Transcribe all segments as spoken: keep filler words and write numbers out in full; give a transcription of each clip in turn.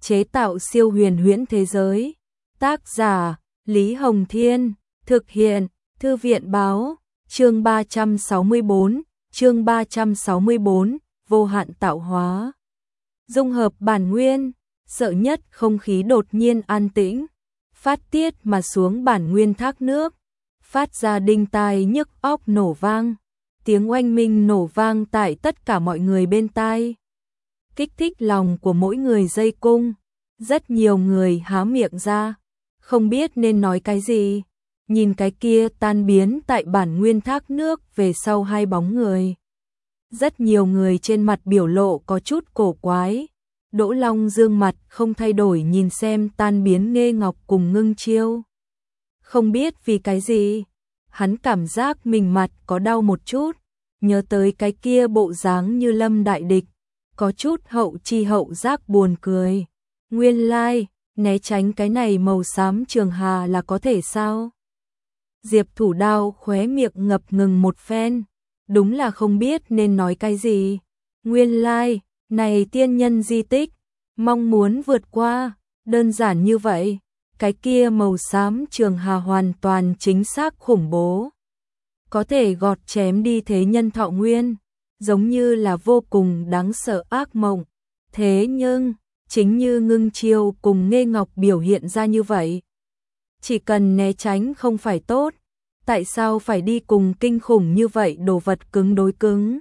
chế tạo siêu huyền huyễn thế giới. Tác giả Lý Hồng Thiên, thực hiện Thư viện Báo. Chương ba trăm sáu mươi tư, chương ba trăm sáu mươi tư, vô hạn tạo hóa. Dung hợp bản nguyên, sợ nhất không khí đột nhiên an tĩnh, phát tiết mà xuống bản nguyên thác nước, phát ra đinh tai nhức óc nổ vang, tiếng oanh minh nổ vang tại tất cả mọi người bên tai, kích thích lòng của mỗi người dây cung. Rất nhiều người há miệng ra, không biết nên nói cái gì, nhìn cái kia tan biến tại bản nguyên thác nước về sau hai bóng người. Rất nhiều người trên mặt biểu lộ có chút cổ quái. Đỗ Long Dương mặt không thay đổi nhìn xem tan biến Nghê Ngọc cùng Ngưng Chiêu. Không biết vì cái gì, hắn cảm giác mình mặt có đau một chút, nhớ tới cái kia bộ dáng như lâm đại địch, có chút hậu chi hậu giác buồn cười. Nguyên lai, like, né tránh cái này màu xám trường hà là có thể sao? Diệp Thủ Đao khóe miệng ngập ngừng một phen, đúng là không biết nên nói cái gì. Nguyên lai, like, này tiên nhân di tích, mong muốn vượt qua, đơn giản như vậy, cái kia màu xám trường hà hoàn toàn chính xác khủng bố. Có thể gọt chém đi thế nhân thọ nguyên, giống như là vô cùng đáng sợ ác mộng. Thế nhưng, chính như Ngưng Chiêu cùng Nghê Ngọc biểu hiện ra như vậy. Chỉ cần né tránh không phải tốt, tại sao phải đi cùng kinh khủng như vậy đồ vật cứng đối cứng?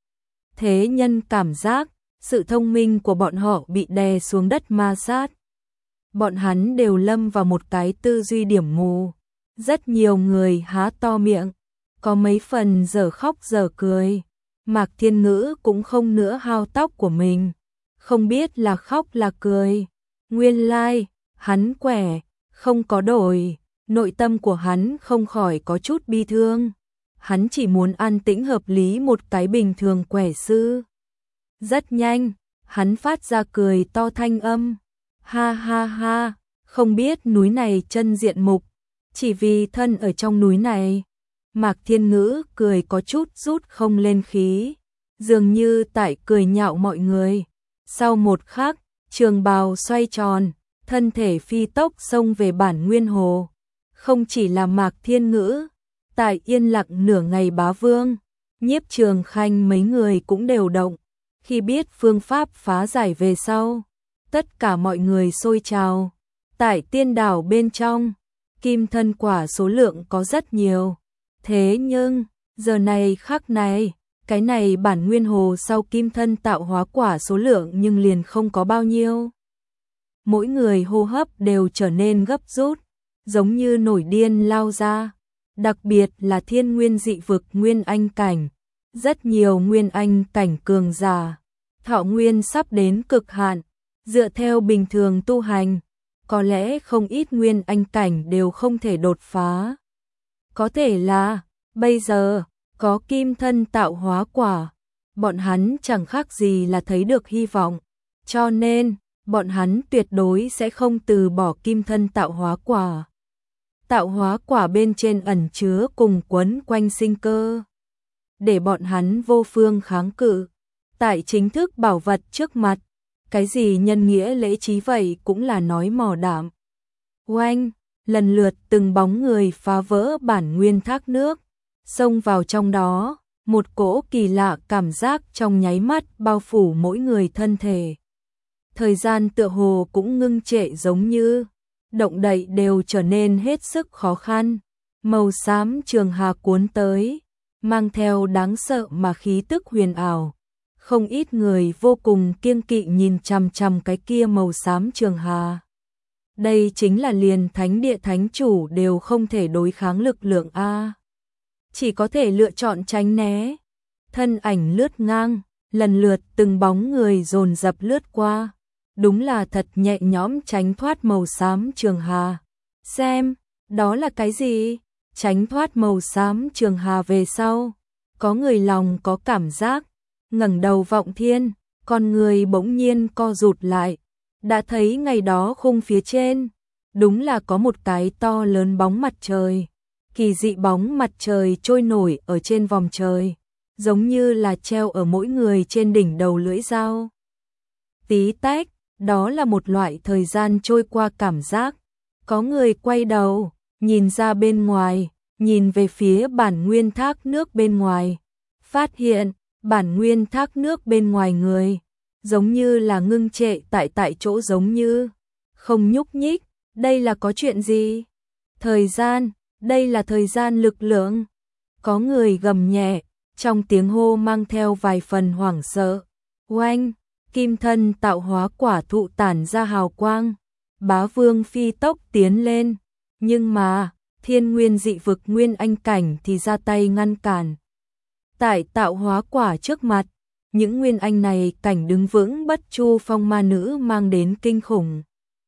Thế nhân cảm giác, sự thông minh của bọn họ bị đè xuống đất ma sát. Bọn hắn đều lâm vào một cái tư duy điểm mù. Rất nhiều người há to miệng, có mấy phần giờ khóc giờ cười. Mạc Thiên Ngữ cũng không nữa hao tóc của mình, không biết là khóc là cười. Nguyên lai, like, hắn quẻ, không có đổi, nội tâm của hắn không khỏi có chút bi thương. Hắn chỉ muốn an tĩnh hợp lý một cái bình thường quẻ sư. Rất nhanh, hắn phát ra cười to thanh âm. Ha ha ha, không biết núi này chân diện mục, chỉ vì thân ở trong núi này. Mạc Thiên Ngữ cười có chút rút không lên khí, dường như tại cười nhạo mọi người. Sau một khắc, trường bào xoay tròn, thân thể phi tốc xông về bản nguyên hồ. Không chỉ là Mạc Thiên Ngữ, tại yên lặng nửa ngày Bá Vương, Nhiếp Trường Khanh mấy người cũng đều động. Khi biết phương pháp phá giải về sau, tất cả mọi người sôi trào. Tại tiên đảo bên trong, kim thân quả số lượng có rất nhiều. Thế nhưng, giờ này khắc này, cái này bản nguyên hồ sau kim thân tạo hóa quả số lượng nhưng liền không có bao nhiêu. Mỗi người hô hấp đều trở nên gấp rút, giống như nổi điên lao ra. Đặc biệt là thiên nguyên dị vực nguyên anh cảnh. Rất nhiều nguyên anh cảnh cường giả, thọ nguyên sắp đến cực hạn, dựa theo bình thường tu hành, có lẽ không ít nguyên anh cảnh đều không thể đột phá. Có thể là, bây giờ, có kim thân tạo hóa quả, bọn hắn chẳng khác gì là thấy được hy vọng, cho nên, bọn hắn tuyệt đối sẽ không từ bỏ kim thân tạo hóa quả. Tạo hóa quả bên trên ẩn chứa cùng quấn quanh sinh cơ, để bọn hắn vô phương kháng cự. Tại chính thức bảo vật trước mặt, cái gì nhân nghĩa lễ trí vậy cũng là nói mò đạm. Oanh, lần lượt từng bóng người phá vỡ bản nguyên thác nước, xông vào trong đó, một cỗ kỳ lạ cảm giác trong nháy mắt bao phủ mỗi người thân thể. Thời gian tựa hồ cũng ngưng trệ, giống như động đậy đều trở nên hết sức khó khăn. Màu xám trường hà cuốn tới, mang theo đáng sợ mà khí tức huyền ảo. Không ít người vô cùng kiêng kỵ nhìn chằm chằm cái kia màu xám trường hà. Đây chính là liền thánh địa thánh chủ đều không thể đối kháng lực lượng a. Chỉ có thể lựa chọn tránh né. Thân ảnh lướt ngang, lần lượt từng bóng người dồn dập lướt qua. Đúng là thật nhẹ nhõm tránh thoát màu xám trường hà. Xem, đó là cái gì? Tránh thoát màu xám trường hà về sau, có người lòng có cảm giác, ngẩng đầu vọng thiên, con người bỗng nhiên co rụt lại. Đã thấy ngày đó khung phía trên, đúng là có một cái to lớn bóng mặt trời. Kỳ dị bóng mặt trời trôi nổi ở trên vòng trời, giống như là treo ở mỗi người trên đỉnh đầu lưỡi dao. Tí tách, đó là một loại thời gian trôi qua cảm giác. Có người quay đầu, nhìn ra bên ngoài, nhìn về phía bản nguyên thác nước bên ngoài, phát hiện bản nguyên thác nước bên ngoài người, giống như là ngưng trệ tại tại chỗ, giống như không nhúc nhích. Đây là có chuyện gì? Thời gian, đây là thời gian lực lượng. Có người gầm nhẹ, trong tiếng hô mang theo vài phần hoảng sợ. Oanh, kim thân tạo hóa quả thụ tản ra hào quang. Bá Vương phi tốc tiến lên, nhưng mà thiên nguyên dị vực Nguyên Anh cảnh thì ra tay ngăn cản. Tại tạo hóa quả trước mặt, những Nguyên Anh này cảnh đứng vững bất chu phong ma nữ mang đến kinh khủng.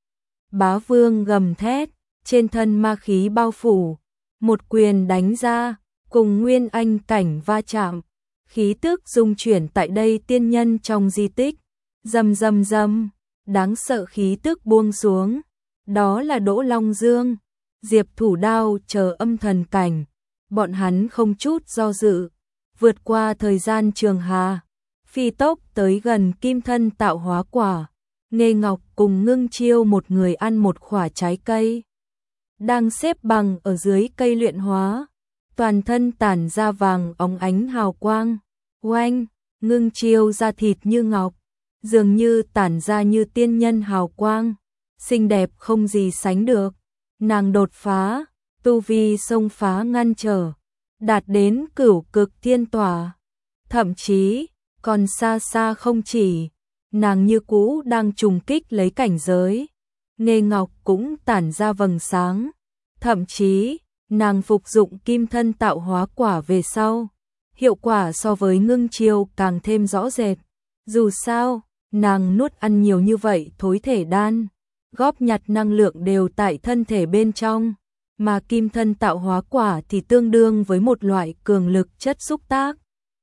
Bá Vương gầm thét, trên thân ma khí bao phủ, một quyền đánh ra, cùng Nguyên Anh cảnh va chạm, khí tức dung chuyển tại đây tiên nhân trong di tích, rầm rầm rầm, đáng sợ khí tức buông xuống. Đó là Đỗ Long Dương, Diệp Thủ Đao chờ âm thần cảnh, bọn hắn không chút do dự, vượt qua thời gian trường hà, phi tốc tới gần kim thân tạo hóa quả. Nghê Ngọc cùng Ngưng Chiêu một người ăn một quả trái cây, đang xếp bằng ở dưới cây luyện hóa, toàn thân tản ra vàng óng ánh hào quang. Oanh, Ngưng Chiêu da thịt như ngọc, dường như tản ra như tiên nhân hào quang, xinh đẹp không gì sánh được. Nàng đột phá, tu vi xông phá ngăn trở, đạt đến cửu cực thiên tỏa, thậm chí còn xa xa không chỉ. Nàng như cũ đang trùng kích lấy cảnh giới. Nghê Ngọc cũng tản ra vầng sáng, thậm chí nàng phục dụng kim thân tạo hóa quả về sau, hiệu quả so với Ngưng Chiêu càng thêm rõ rệt. Dù sao, nàng nuốt ăn nhiều như vậy thối thể đan, góp nhặt năng lượng đều tại thân thể bên trong, mà kim thân tạo hóa quả thì tương đương với một loại cường lực chất xúc tác,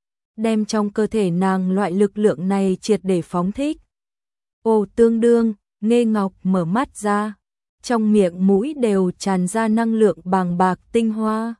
đem trong cơ thể nàng loại lực lượng này triệt để phóng thích. Ồ, tương đương, Nghê Ngọc mở mắt ra, trong miệng mũi đều tràn ra năng lượng bàng bạc tinh hoa.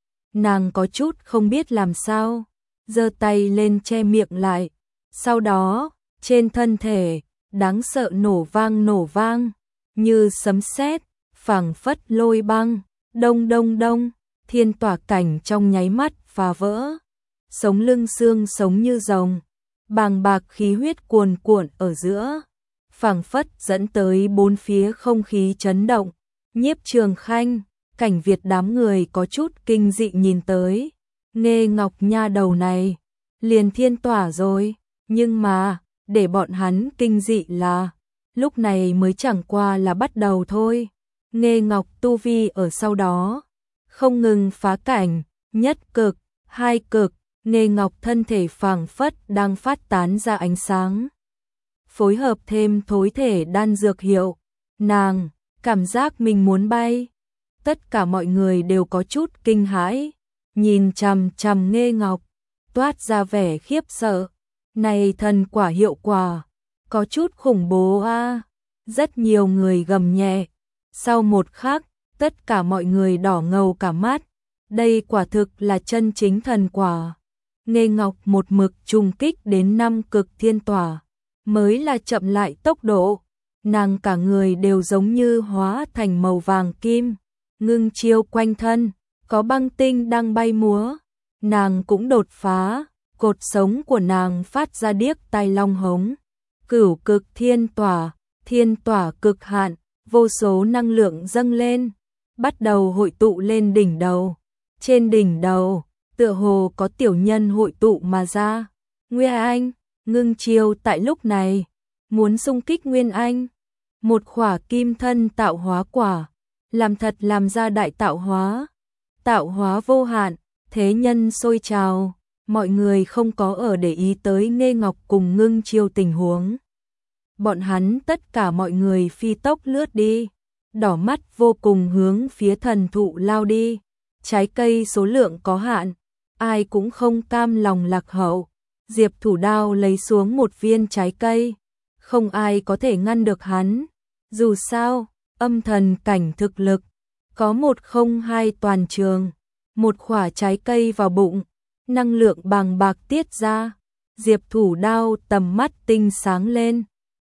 Nàng có chút không biết làm sao, giơ tay lên che miệng lại, sau đó, trên thân thể, đáng sợ nổ vang nổ vang, như sấm sét, phảng phất lôi băng, đông đông đông, thiên tỏa cảnh trong nháy mắt phá vỡ. Sống lưng xương sống như rồng, bàng bạc khí huyết cuồn cuộn ở giữa, phảng phất dẫn tới bốn phía không khí chấn động. Nhiếp Trường Khanh, Cảnh Việt đám người có chút kinh dị nhìn tới, Nghê Ngọc nha đầu này, liền thiên tỏa rồi, nhưng mà, để bọn hắn kinh dị là, lúc này mới chẳng qua là bắt đầu thôi. Nghê Ngọc tu vi ở sau đó, không ngừng phá cảnh, nhất cực, hai cực, Nghê Ngọc thân thể phảng phất đang phát tán ra ánh sáng. Phối hợp thêm thối thể đan dược hiệu, nàng cảm giác mình muốn bay. Tất cả mọi người đều có chút kinh hãi, nhìn chằm chằm Nghê Ngọc, toát ra vẻ khiếp sợ. Này thần quả hiệu quả, có chút khủng bố a. À. Rất nhiều người gầm nhẹ. Sau một khắc, tất cả mọi người đỏ ngầu cả mắt. Đây quả thực là chân chính thần quả. Nghê Ngọc một mực trùng kích đến năm cực thiên tỏa, mới là chậm lại tốc độ. Nàng cả người đều giống như hóa thành màu vàng kim, Ngưng Chiêu quanh thân, có băng tinh đang bay múa. Nàng cũng đột phá, cột sống của nàng phát ra điếc tai long hống. Cửu cực thiên tỏa, thiên tỏa cực hạn, vô số năng lượng dâng lên, bắt đầu hội tụ lên đỉnh đầu. Trên đỉnh đầu, tựa hồ có tiểu nhân hội tụ mà ra. Nguyên Anh, Ngưng Chiêu tại lúc này, muốn xung kích Nguyên Anh. Một khỏa kim thân tạo hóa quả, làm thật làm ra đại tạo hóa. Tạo hóa vô hạn, thế nhân sôi trào, mọi người không có ở để ý tới Nghê Ngọc cùng Ngưng Chiêu tình huống. Bọn hắn tất cả mọi người phi tốc lướt đi, đỏ mắt vô cùng hướng phía thần thụ lao đi. Trái cây số lượng có hạn, ai cũng không cam lòng lạc hậu. Diệp Thủ Đao lấy xuống một viên trái cây, không ai có thể ngăn được hắn. Dù sao, âm thần cảnh thực lực, có một không hai toàn trường. Một quả trái cây vào bụng, năng lượng bàng bạc tiết ra. Diệp Thủ Đao tầm mắt tinh sáng lên,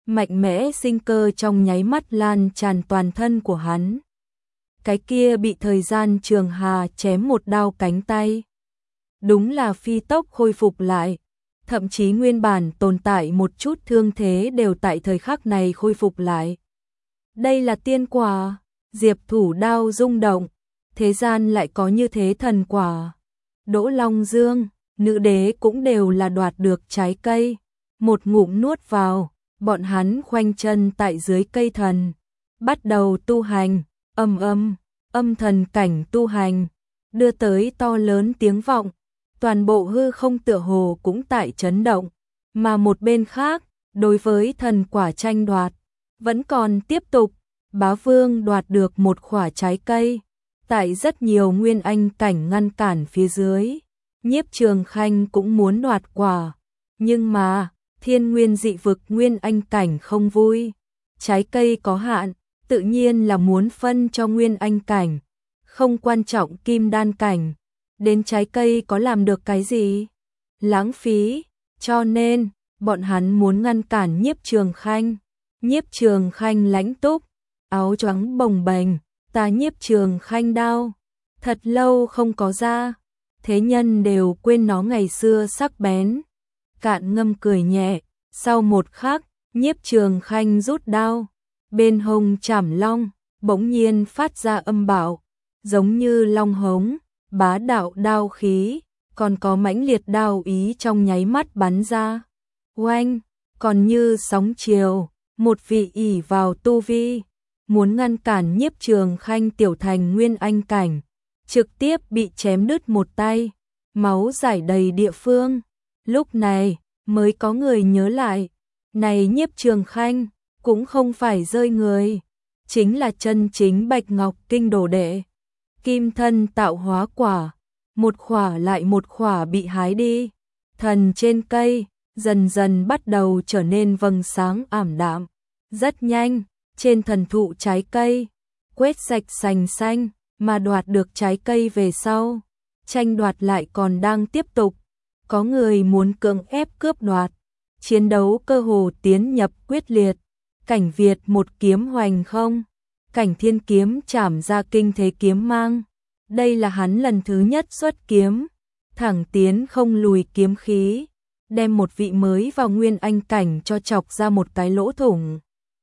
mạnh mẽ sinh cơ trong nháy mắt lan tràn toàn thân của hắn. Cái kia bị thời gian trường hà chém một đao cánh tay. Đúng là phi tốc khôi phục lại, thậm chí nguyên bản tồn tại một chút thương thế đều tại thời khắc này khôi phục lại. Đây là tiên quả, Diệp Thủ đao rung động, thế gian lại có như thế thần quả. Đỗ Long Dương, nữ đế cũng đều là đoạt được trái cây, một ngụm nuốt vào, bọn hắn khoanh chân tại dưới cây thần, bắt đầu tu hành, âm âm, âm thần cảnh tu hành, đưa tới to lớn tiếng vọng, toàn bộ hư không tựa hồ cũng tại chấn động, mà một bên khác, đối với thần quả tranh đoạt, vẫn còn tiếp tục, Bá Vương đoạt được một quả trái cây, tại rất nhiều nguyên anh cảnh ngăn cản phía dưới, Nhiếp Trường Khanh cũng muốn đoạt quả, nhưng mà, thiên nguyên dị vực nguyên anh cảnh không vui, trái cây có hạn, tự nhiên là muốn phân cho nguyên anh cảnh, không quan trọng kim đan cảnh, đến trái cây có làm được cái gì? Lãng phí, cho nên, bọn hắn muốn ngăn cản Nhiếp Trường Khanh. Nhiếp Trường Khanh lãnh túc, áo choàng bồng bềnh, ta Nhiếp Trường Khanh đao, thật lâu không có ra, thế nhân đều quên nó ngày xưa sắc bén. Cạn Ngâm cười nhẹ, sau một khắc, Nhiếp Trường Khanh rút đao, bên hông chảm long, bỗng nhiên phát ra âm bạo, giống như long hống, bá đạo đao khí, còn có mãnh liệt đao ý trong nháy mắt bắn ra. Oanh, còn như sóng chiều, một vị ỷ vào tu vi, muốn ngăn cản Nhiếp Trường Khanh tiểu thành nguyên anh cảnh, trực tiếp bị chém đứt một tay, máu rải đầy địa phương. Lúc này, mới có người nhớ lại, này Nhiếp Trường Khanh, cũng không phải rơi người, chính là chân chính Bạch Ngọc Kinh đồ đệ. Kim thân tạo hóa quả, một khỏa lại một khỏa bị hái đi, thần trên cây, dần dần bắt đầu trở nên vầng sáng ảm đạm. Rất nhanh, trên thần thụ trái cây, quét sạch sành xanh, mà đoạt được trái cây về sau, tranh đoạt lại còn đang tiếp tục. Có người muốn cưỡng ép cướp đoạt, chiến đấu cơ hồ tiến nhập quyết liệt, Cảnh Việt một kiếm hoành không, Cảnh Thiên kiếm chảm ra kinh thế kiếm mang, đây là hắn lần thứ nhất xuất kiếm, thẳng tiến không lùi kiếm khí, đem một vị mới vào nguyên anh cảnh cho chọc ra một cái lỗ thủng.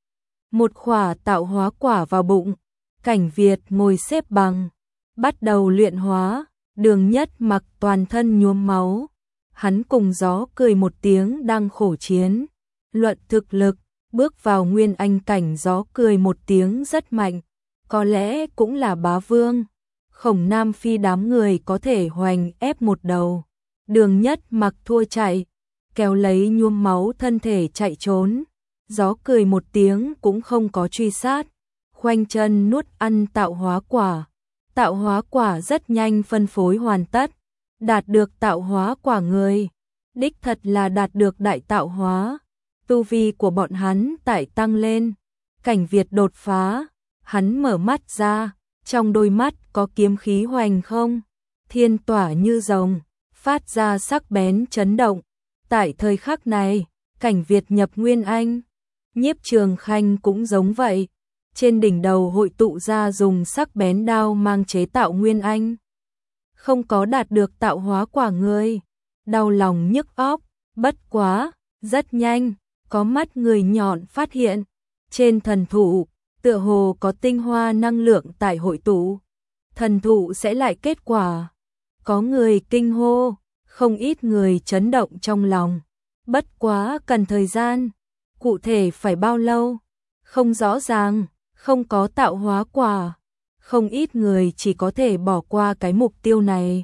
Một khỏa tạo hóa quả vào bụng, Cảnh Việt ngồi xếp bằng, bắt đầu luyện hóa, Đường Nhất Mặc toàn thân nhuốm máu. Hắn cùng Gió cười một tiếng đang khổ chiến, luận thực lực, bước vào nguyên anh cảnh Gió cười một tiếng rất mạnh, có lẽ cũng là bá vương, Khổng Nam Phi đám người có thể hoành ép một đầu. Đường Nhất Mặc thua chạy, kéo lấy nhuốm máu thân thể chạy trốn, Gió cười một tiếng cũng không có truy sát, khoanh chân nuốt ăn tạo hóa quả. Tạo hóa quả rất nhanh phân phối hoàn tất, đạt được tạo hóa quả người, đích thật là đạt được đại tạo hóa, tu vi của bọn hắn tại tăng lên, Cảnh Việt đột phá, hắn mở mắt ra, trong đôi mắt có kiếm khí hoành không, thiên tỏa như rồng, phát ra sắc bén chấn động. Tại thời khắc này, Cảnh Việt nhập nguyên anh, Nhiếp Trường Khanh cũng giống vậy, trên đỉnh đầu hội tụ ra dùng sắc bén đao mang chế tạo nguyên anh. Không có đạt được tạo hóa quả người, đau lòng nhức óc, bất quá, rất nhanh, có mắt người nhọn phát hiện, trên thần thụ, tựa hồ có tinh hoa năng lượng tại hội tụ, thần thụ sẽ lại kết quả. Có người kinh hô, không ít người chấn động trong lòng, bất quá cần thời gian, cụ thể phải bao lâu, không rõ ràng, không có tạo hóa quả, không ít người chỉ có thể bỏ qua cái mục tiêu này.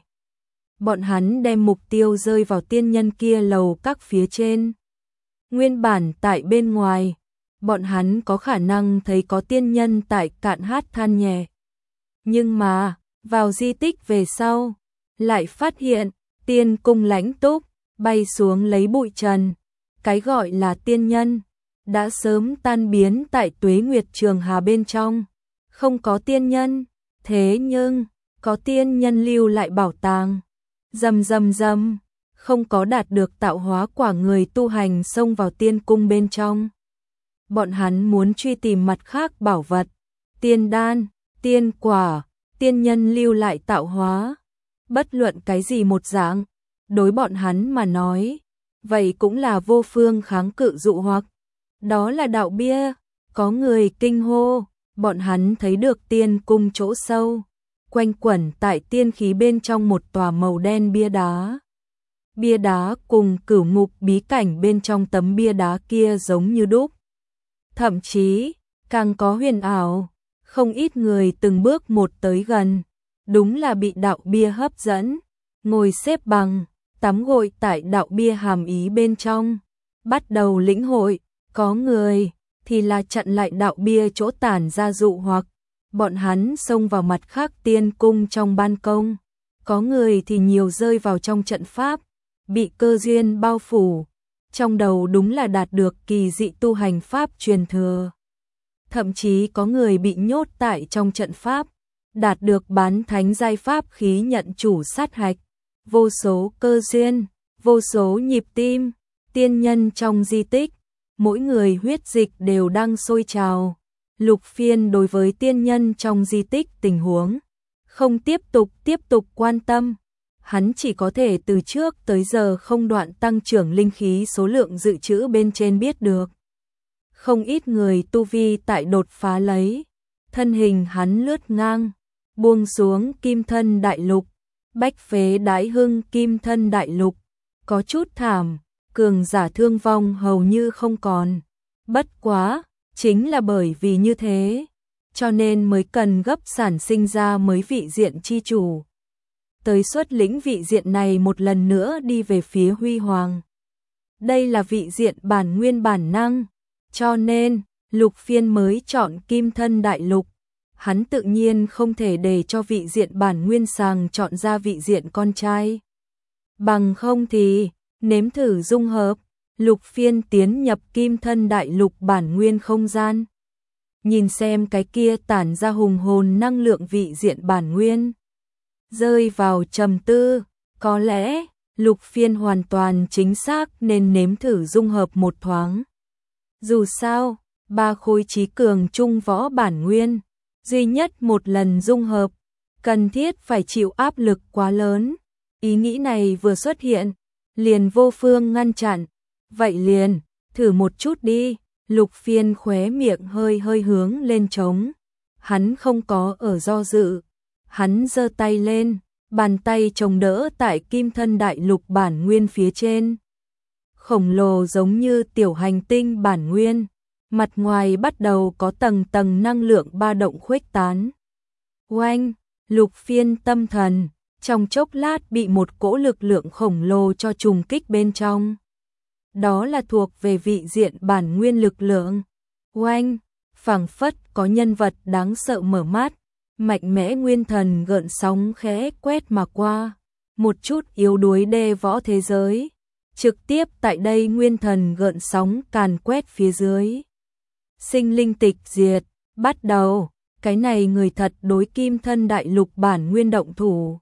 Bọn hắn đem mục tiêu rơi vào tiên nhân kia lầu các phía trên. Nguyên bản tại bên ngoài, bọn hắn có khả năng thấy có tiên nhân tại cạn hát than nhẹ. Nhưng mà, vào di tích về sau, lại phát hiện, tiên cung lãnh túc, bay xuống lấy bụi trần. Cái gọi là tiên nhân, đã sớm tan biến tại Tuế Nguyệt Trường Hà bên trong. Không có tiên nhân, thế nhưng, có tiên nhân lưu lại bảo tàng. Rầm rầm rầm, không có đạt được tạo hóa quả người tu hành xông vào tiên cung bên trong. bọn hắn muốn truy tìm mặt khác bảo vật, tiên đan, tiên quả, tiên nhân lưu lại tạo hóa, bất luận cái gì một dạng, đối bọn hắn mà nói, vậy cũng là vô phương kháng cự dụ hoặc. Đó là đạo bia, có người kinh hô, bọn hắn thấy được tiên cung chỗ sâu, quanh quẩn tại tiên khí bên trong một tòa màu đen bia đá. Bia đá cùng cửu ngục bí cảnh bên trong tấm bia đá kia giống như đúc. Thậm chí, càng có huyền ảo, không ít người từng bước một tới gần, đúng là bị đạo bia hấp dẫn, ngồi xếp bằng, tắm gội tại đạo bia hàm ý bên trong, bắt đầu lĩnh hội, có người thì là chặn lại đạo bia chỗ tản ra dụ hoặc, bọn hắn xông vào mặt khác tiên cung trong ban công, có người thì nhiều rơi vào trong trận pháp, bị cơ duyên bao phủ, trong đầu đúng là đạt được kỳ dị tu hành pháp truyền thừa. Thậm chí có người bị nhốt tại trong trận pháp, đạt được bán thánh giai pháp khí nhận chủ sát hạch, vô số cơ duyên, vô số nhịp tim, tiên nhân trong di tích, mỗi người huyết dịch đều đang sôi trào. Lục Phiên đối với tiên nhân trong di tích tình huống không tiếp tục tiếp tục quan tâm, hắn chỉ có thể từ trước tới giờ không đoạn tăng trưởng linh khí số lượng dự trữ bên trên biết được. Không ít người tu vi tại đột phá lấy, thân hình hắn lướt ngang, buông xuống kim thân đại lục, bách phế đái hưng kim thân đại lục, có chút thảm, cường giả thương vong hầu như không còn. Bất quá, chính là bởi vì như thế, cho nên mới cần gấp sản sinh ra mới vị diện chi chủ. Tới xuất lĩnh vị diện này một lần nữa đi về phía huy hoàng. Đây là vị diện bản nguyên bản năng, cho nên Lục Phiên mới chọn kim thân đại lục. Hắn tự nhiên không thể để cho vị diện bản nguyên sàng chọn ra vị diện con trai. Bằng không thì, nếm thử dung hợp, Lục Phiên tiến nhập kim thân đại lục bản nguyên không gian. Nhìn xem cái kia tản ra hùng hồn năng lượng vị diện bản nguyên. Rơi vào trầm tư, có lẽ Lục Phiên hoàn toàn chính xác nên nếm thử dung hợp một thoáng. Dù sao, ba khối trí cường trung võ bản nguyên, duy nhất một lần dung hợp, cần thiết phải chịu áp lực quá lớn. Ý nghĩ này vừa xuất hiện, liền vô phương ngăn chặn. Vậy liền, thử một chút đi. Lục Phiên khóe miệng hơi hơi hướng lên trống. Hắn không có ở do dự. Hắn giơ tay lên, bàn tay chống đỡ tại kim thân đại lục bản nguyên phía trên. Khổng lồ giống như tiểu hành tinh bản nguyên. Mặt ngoài bắt đầu có tầng tầng năng lượng ba động khuếch tán. Oanh, Lục Phiên tâm thần, trong chốc lát bị một cỗ lực lượng khổng lồ cho trùng kích bên trong. Đó là thuộc về vị diện bản nguyên lực lượng. Oanh, phảng phất có nhân vật đáng sợ mở mắt, mạnh mẽ nguyên thần gợn sóng khẽ quét mà qua. Một chút yếu đuối đê võ thế giới. Trực tiếp tại đây nguyên thần gợn sóng càn quét phía dưới. Sinh linh tịch diệt, bắt đầu, cái này người thật đối kim thân đại lục bản nguyên động thủ.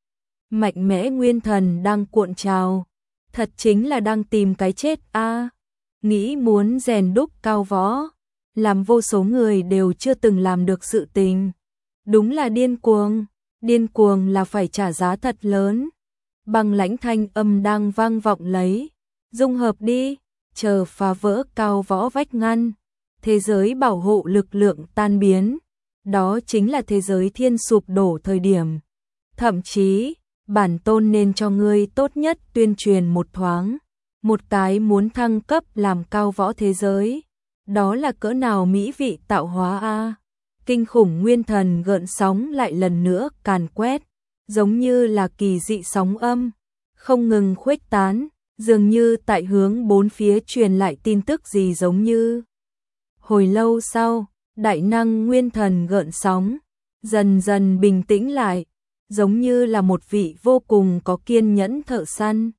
Mạnh mẽ nguyên thần đang cuộn trào, thật chính là đang tìm cái chết a. À, nghĩ muốn rèn đúc cao võ, làm vô số người đều chưa từng làm được sự tình. Đúng là điên cuồng, điên cuồng là phải trả giá thật lớn. Băng lãnh thanh âm đang vang vọng lấy, dung hợp đi, chờ phá vỡ cao võ vách ngăn. Thế giới bảo hộ lực lượng tan biến, đó chính là thế giới thiên sụp đổ thời điểm. Thậm chí, bản tôn nên cho ngươi tốt nhất tuyên truyền một thoáng, một cái muốn thăng cấp làm cao võ thế giới. Đó là cỡ nào mỹ vị tạo hóa a. À. Kinh khủng nguyên thần gợn sóng lại lần nữa càn quét, giống như là kỳ dị sóng âm, không ngừng khuếch tán, dường như tại hướng bốn phía truyền lại tin tức gì giống như. Hồi lâu sau, đại năng nguyên thần gợn sóng, dần dần bình tĩnh lại, giống như là một vị vô cùng có kiên nhẫn thợ săn.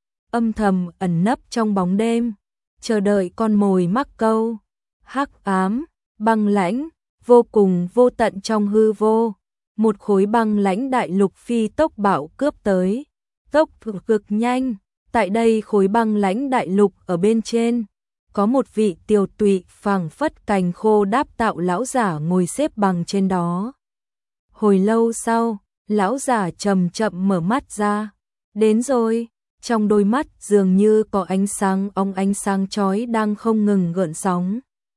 Âm thầm ẩn nấp trong bóng đêm, chờ đợi con mồi mắc câu. Hắc ám, băng lãnh, vô cùng vô tận trong hư vô. Một khối băng lãnh đại lục phi tốc bạo cướp tới. Tốc cực nhanh, tại đây khối băng lãnh đại lục ở bên trên. có một vị tiều tụy phảng phất cành khô đáp tạo lão giả ngồi xếp bằng trên đó. Hồi lâu sau, lão giả chậm chậm mở mắt ra. Đến rồi, trong đôi mắt dường như có ánh sáng óng ánh sáng chói đang không ngừng gợn sóng,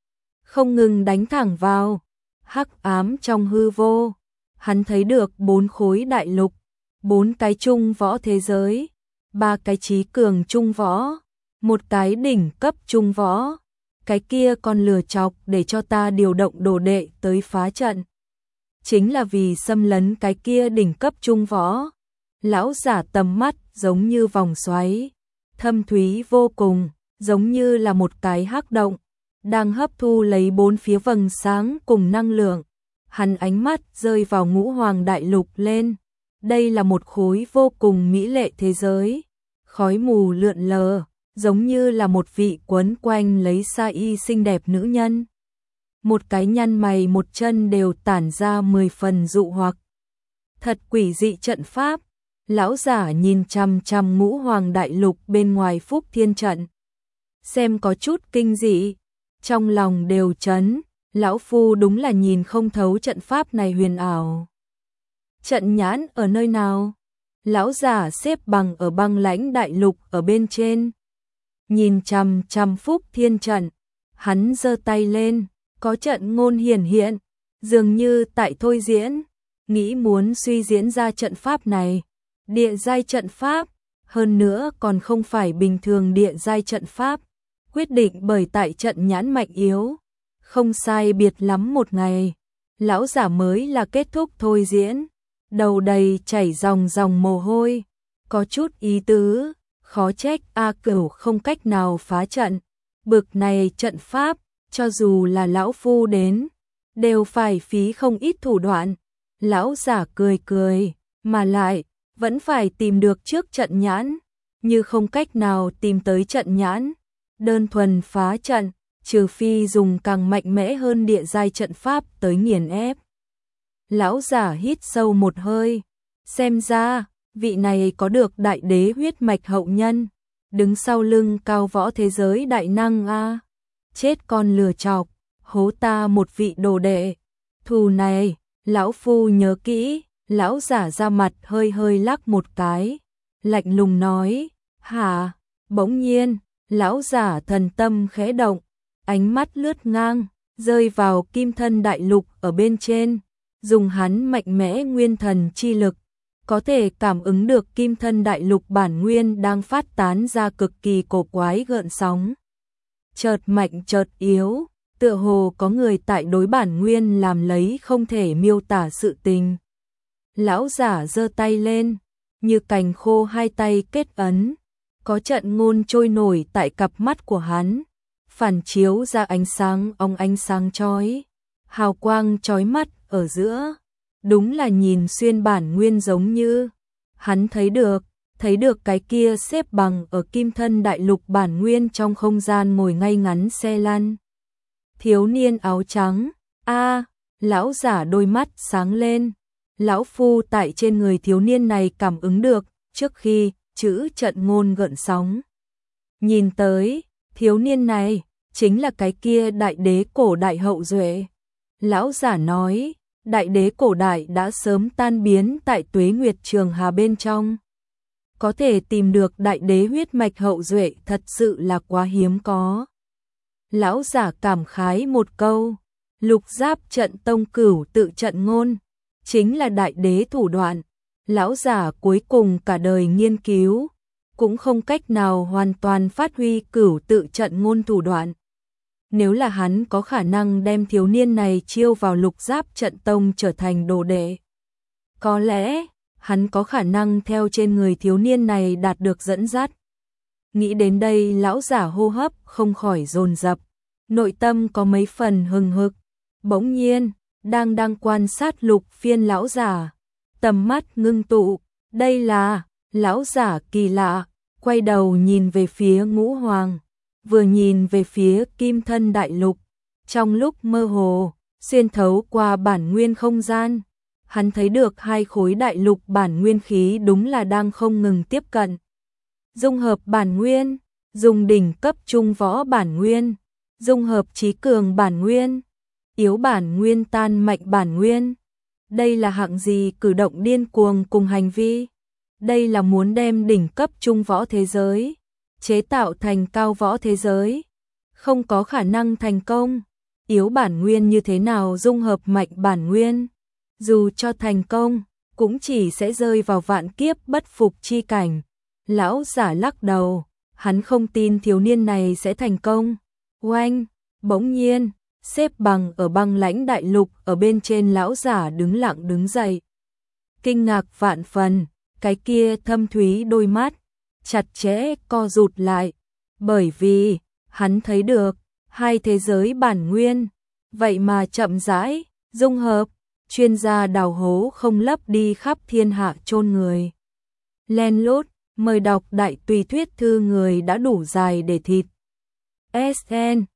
không ngừng đánh thẳng vào hắc ám trong hư vô. Hắn thấy được bốn khối đại lục, bốn cái trung võ thế giới, ba cái trí cường trung võ, một cái đỉnh cấp trung võ, cái kia còn lừa chọc để cho ta điều động đồ đệ tới phá trận. Chính là vì xâm lấn cái kia đỉnh cấp trung võ. Lão giả tầm mắt giống như vòng xoáy, thâm thúy vô cùng, giống như là một cái hắc động, đang hấp thu lấy bốn phía vầng sáng cùng năng lượng. Hắn ánh mắt rơi vào ngũ hoàng đại lục lên. Đây là một khối vô cùng mỹ lệ thế giới, khói mù lượn lờ, giống như là một vị quấn quanh lấy sa y xinh đẹp nữ nhân. Một cái nhăn mày một chân đều tản ra mười phần dụ hoặc. Thật quỷ dị trận pháp. Lão giả nhìn chằm chằm ngũ hoàng đại lục bên ngoài Phúc Thiên trận, xem có chút kinh dị, trong lòng đều chấn. Lão phu đúng là nhìn không thấu trận pháp này huyền ảo. Trận nhãn ở nơi nào? Lão giả xếp bằng ở băng lãnh đại lục ở bên trên, nhìn chằm chằm Phúc Thiên trận. Hắn giơ tay lên, có trận ngôn hiển hiện, dường như tại thôi diễn, nghĩ muốn suy diễn ra trận pháp này. Địa giai trận pháp, hơn nữa còn không phải bình thường địa giai trận pháp, quyết định bởi tại trận nhãn mạnh yếu. Không sai biệt lắm một ngày, lão giả mới là kết thúc thôi diễn, đầu đầy chảy dòng dòng mồ hôi, có chút ý tứ, khó trách A Cửu không cách nào phá trận. Bực này trận pháp, cho dù là lão phu đến, đều phải phí không ít thủ đoạn. Lão giả cười cười, mà lại vẫn phải tìm được trước trận nhãn, như không cách nào tìm tới trận nhãn, đơn thuần phá trận, trừ phi dùng càng mạnh mẽ hơn địa giai trận pháp tới nghiền ép. Lão giả hít sâu một hơi, xem ra, vị này có được đại đế huyết mạch hậu nhân, đứng sau lưng cao võ thế giới đại năng a. Chết con lừa chọc, hố ta một vị đồ đệ. Thù này, lão phu nhớ kỹ. Lão giả ra mặt hơi hơi lắc một cái, lạnh lùng nói, hả? Bỗng nhiên, lão giả thần tâm khẽ động, ánh mắt lướt ngang, rơi vào kim thân đại lục ở bên trên, dùng hắn mạnh mẽ nguyên thần chi lực, có thể cảm ứng được kim thân đại lục bản nguyên đang phát tán ra cực kỳ cổ quái gợn sóng. Chợt mạnh chợt yếu, tựa hồ có người tại đối bản nguyên làm lấy không thể miêu tả sự tình. Lão giả giơ tay lên, như cành khô hai tay kết ấn, có trận ngôn trôi nổi tại cặp mắt của hắn, phản chiếu ra ánh sáng óng ánh sáng chói, hào quang chói mắt ở giữa, đúng là nhìn xuyên bản nguyên giống như. Hắn thấy được, thấy được cái kia xếp bằng ở kim thân đại lục bản nguyên trong không gian ngồi ngay ngắn xe lăn. Thiếu niên áo trắng, a, lão giả đôi mắt sáng lên. Lão phu tại trên người thiếu niên này cảm ứng được, trước khi chữ trận ngôn gợn sóng. Nhìn tới, thiếu niên này, chính là cái kia đại đế cổ đại hậu duệ. Lão giả nói, đại đế cổ đại đã sớm tan biến tại Tuế Nguyệt Trường Hà bên trong. Có thể tìm được đại đế huyết mạch hậu duệ thật sự là quá hiếm có. Lão giả cảm khái một câu, lục giáp trận tông cửu tự trận ngôn, chính là đại đế thủ đoạn. Lão giả cuối cùng cả đời nghiên cứu, cũng không cách nào hoàn toàn phát huy cửu tự trận ngôn thủ đoạn. Nếu là hắn có khả năng đem thiếu niên này chiêu vào lục giáp trận tông trở thành đồ đệ, có lẽ hắn có khả năng theo trên người thiếu niên này đạt được dẫn dắt. Nghĩ đến đây, lão giả hô hấp không khỏi dồn dập, nội tâm có mấy phần hừng hực. Bỗng nhiên, đang đang quan sát Lục Phiên lão giả, tầm mắt ngưng tụ, đây là lão giả kỳ lạ, quay đầu nhìn về phía Ngũ Hoàng, vừa nhìn về phía Kim Thân Đại Lục, trong lúc mơ hồ, xuyên thấu qua bản nguyên không gian, hắn thấy được hai khối đại lục bản nguyên khí đúng là đang không ngừng tiếp cận. Dung hợp bản nguyên, dùng đỉnh cấp trung võ bản nguyên, dung hợp trí cường bản nguyên, yếu bản nguyên tan mạnh bản nguyên. Đây là hạng gì cử động điên cuồng cùng hành vi? Đây là muốn đem đỉnh cấp trung võ thế giới chế tạo thành cao võ thế giới. Không có khả năng thành công. Yếu bản nguyên như thế nào dung hợp mạnh bản nguyên? Dù cho thành công, cũng chỉ sẽ rơi vào vạn kiếp bất phục chi cảnh. Lão giả lắc đầu, hắn không tin thiếu niên này sẽ thành công. Oanh, bỗng nhiên, xếp bằng ở băng lãnh đại lục ở bên trên lão giả đứng lặng đứng dậy. Kinh ngạc vạn phần, cái kia thâm thúy đôi mắt, chặt chẽ co rụt lại. Bởi vì, hắn thấy được, hai thế giới bản nguyên, vậy mà chậm rãi, dung hợp, chuyên gia đào hố không lấp đi khắp thiên hạ chôn người. Len lút, mời đọc đại tùy thuyết thư người đã đủ dài để thịt. ét en